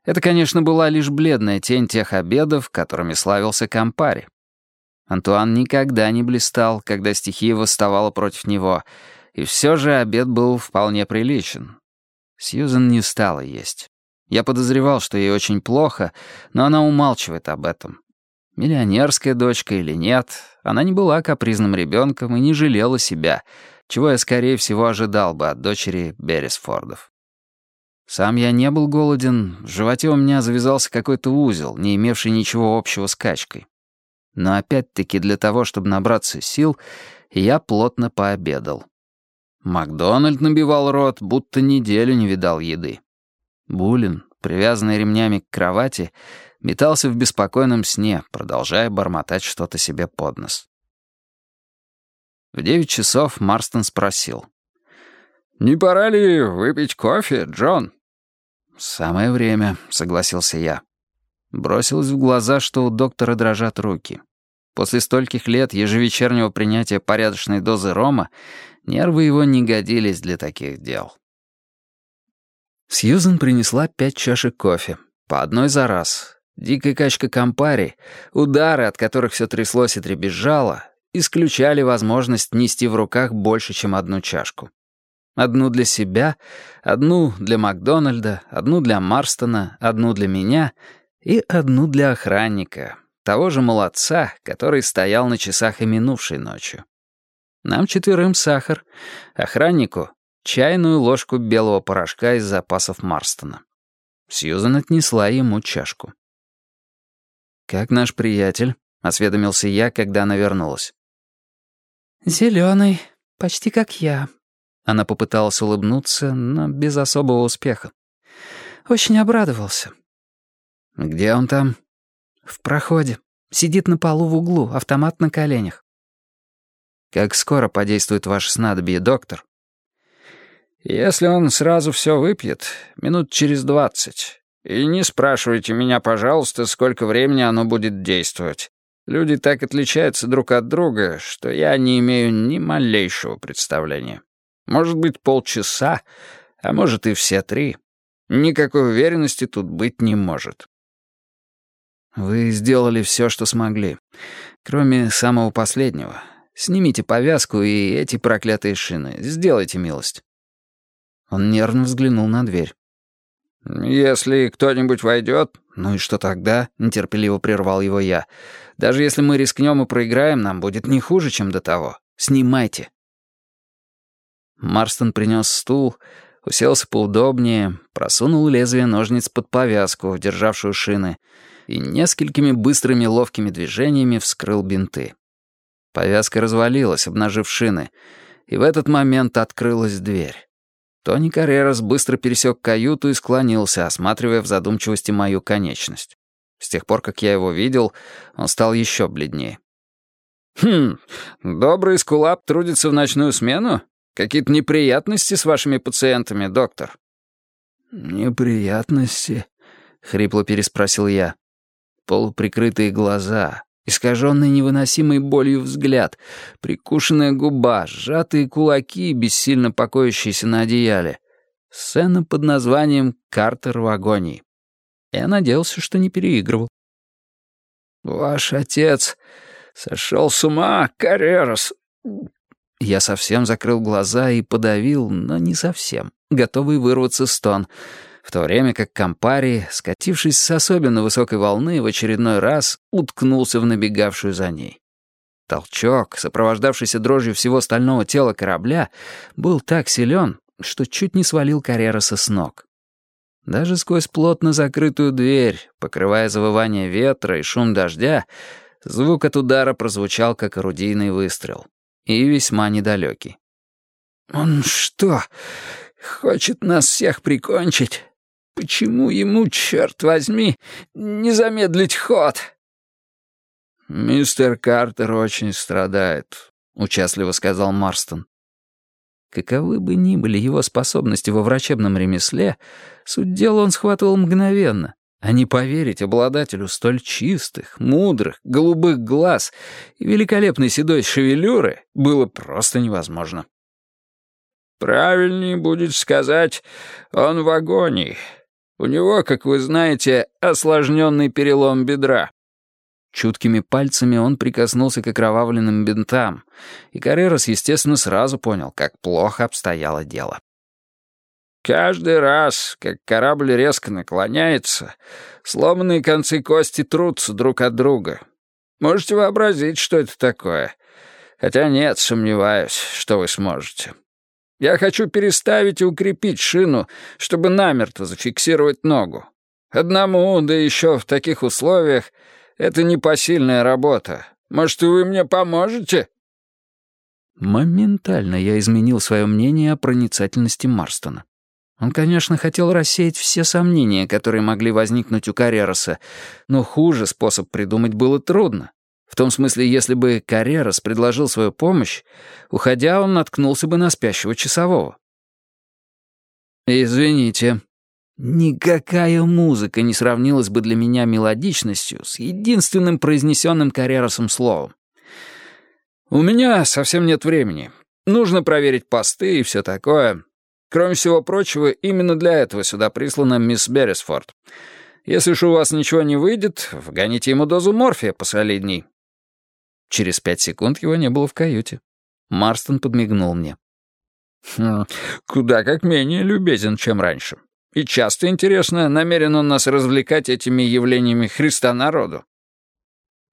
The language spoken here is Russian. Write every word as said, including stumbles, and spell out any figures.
Это, конечно, была лишь бледная тень тех обедов, которыми славился Кампари. Антуан никогда не блистал, когда стихия восставала против него, и все же обед был вполне приличен. Сьюзен не стала есть. Я подозревал, что ей очень плохо, но она умалчивает об этом. Миллионерская дочка или нет, она не была капризным ребенком и не жалела себя, чего я, скорее всего, ожидал бы от дочери Беррисфордов. Сам я не был голоден, в животе у меня завязался какой-то узел, не имевший ничего общего с качкой. Но опять-таки для того, чтобы набраться сил, я плотно пообедал. Макдональд набивал рот, будто неделю не видал еды. Буллин, привязанный ремнями к кровати, метался в беспокойном сне, продолжая бормотать что-то себе под нос. В девять часов Марстон спросил: «Не пора ли выпить кофе, Джон?» «Самое время», — согласился я. Бросилось в глаза, что у доктора дрожат руки. После стольких лет ежевечернего принятия порядочной дозы рома нервы его не годились для таких дел. Сьюзен принесла пять чашек кофе, по одной за раз. Дикая качка Кампари, удары, от которых все тряслось и дребезжало, исключали возможность нести в руках больше, чем одну чашку. Одну для себя, одну для Макдональда, одну для Марстона, одну для меня и одну для охранника, того же молодца, который стоял на часах и минувшей ночью. Нам четверым сахар, охраннику — чайную ложку белого порошка из запасов Марстона. Сьюзен отнесла ему чашку. «Как наш приятель?» — осведомился я, когда она вернулась. «Зелёный, почти как я». Она попыталась улыбнуться, но без особого успеха. «Очень обрадовался». «Где он там?» «В проходе. Сидит на полу в углу, автомат на коленях». «Как скоро подействует ваше снадобье, доктор?» «Если он сразу все выпьет, минут через двадцать. И не спрашивайте меня, пожалуйста, сколько времени оно будет действовать. Люди так отличаются друг от друга, что я не имею ни малейшего представления. Может быть, полчаса, а может и все три. Никакой уверенности тут быть не может». «Вы сделали все, что смогли. Кроме самого последнего. Снимите повязку и эти проклятые шины. Сделайте милость». Он нервно взглянул на дверь. «Если кто-нибудь войдет...» «Ну и что тогда?» — нетерпеливо прервал его я. «Даже если мы рискнем и проиграем, нам будет не хуже, чем до того. Снимайте». Марстон принес стул, уселся поудобнее, просунул лезвие ножниц под повязку, державшую шины, и несколькими быстрыми ловкими движениями вскрыл бинты. Повязка развалилась, обнажив шины, и в этот момент открылась дверь. Тони Каррерас быстро пересек каюту и склонился, осматривая в задумчивости мою конечность. С тех пор, как я его видел, он стал еще бледнее. «Хм, добрый эскулап трудится в ночную смену? Какие-то неприятности с вашими пациентами, доктор?» «Неприятности?» — хрипло переспросил я. Полуприкрытые глаза, искаженный невыносимой болью взгляд, прикушенная губа, сжатые кулаки, бессильно покоящиеся на одеяле. Сцена под названием «Картер в агонии». Я надеялся, что не переигрывал. «Ваш отец сошел с ума, Каррерас!» Я совсем закрыл глаза и подавил, но не совсем, готовый вырваться стон, в то время как Кампари, скатившись с особенно высокой волны, в очередной раз уткнулся в набегавшую за ней. Толчок, сопровождавшийся дрожью всего стального тела корабля, был так силен, что чуть не свалил Каррероса с ног. Даже сквозь плотно закрытую дверь, покрывая завывание ветра и шум дождя, звук от удара прозвучал, как орудийный выстрел. И весьма недалекий. «Он что, хочет нас всех прикончить? Почему ему, черт возьми, не замедлить ход?» «Мистер Картер очень страдает», — участливо сказал Марстон. Каковы бы ни были его способности во врачебном ремесле, суть дела он схватывал мгновенно. А не поверить обладателю столь чистых, мудрых, голубых глаз и великолепной седой шевелюры было просто невозможно. «Правильнее будет сказать, он в агонии. У него, как вы знаете, осложненный перелом бедра». Чуткими пальцами он прикоснулся к окровавленным бинтам, и Каррерас, естественно, сразу понял, как плохо обстояло дело. «Каждый раз, как корабль резко наклоняется, сломанные концы кости трутся друг от друга. Можете вообразить, что это такое. Хотя нет, сомневаюсь, что вы сможете. Я хочу переставить и укрепить шину, чтобы намертво зафиксировать ногу. Одному, да еще в таких условиях, это непосильная работа. Может, и вы мне поможете?» Моментально я изменил свое мнение о проницательности Марстона. Он, конечно, хотел рассеять все сомнения, которые могли возникнуть у Каррераса, но хуже способ придумать было трудно. В том смысле, если бы Каррерас предложил свою помощь, уходя, он наткнулся бы на спящего часового. «Извините, никакая музыка не сравнилась бы для меня мелодичностью с единственным произнесенным Каррерасом словом. У меня совсем нет времени. Нужно проверить посты и все такое. Кроме всего прочего, именно для этого сюда прислана мисс Беррисфорд. Если ж у вас ничего не выйдет, вгоните ему дозу морфия посолидней». Через пять секунд его не было в каюте. Марстон подмигнул мне. Хм, «Куда как менее любезен, чем раньше. И часто, интересно, намерен он нас развлекать этими явлениями Христа народу».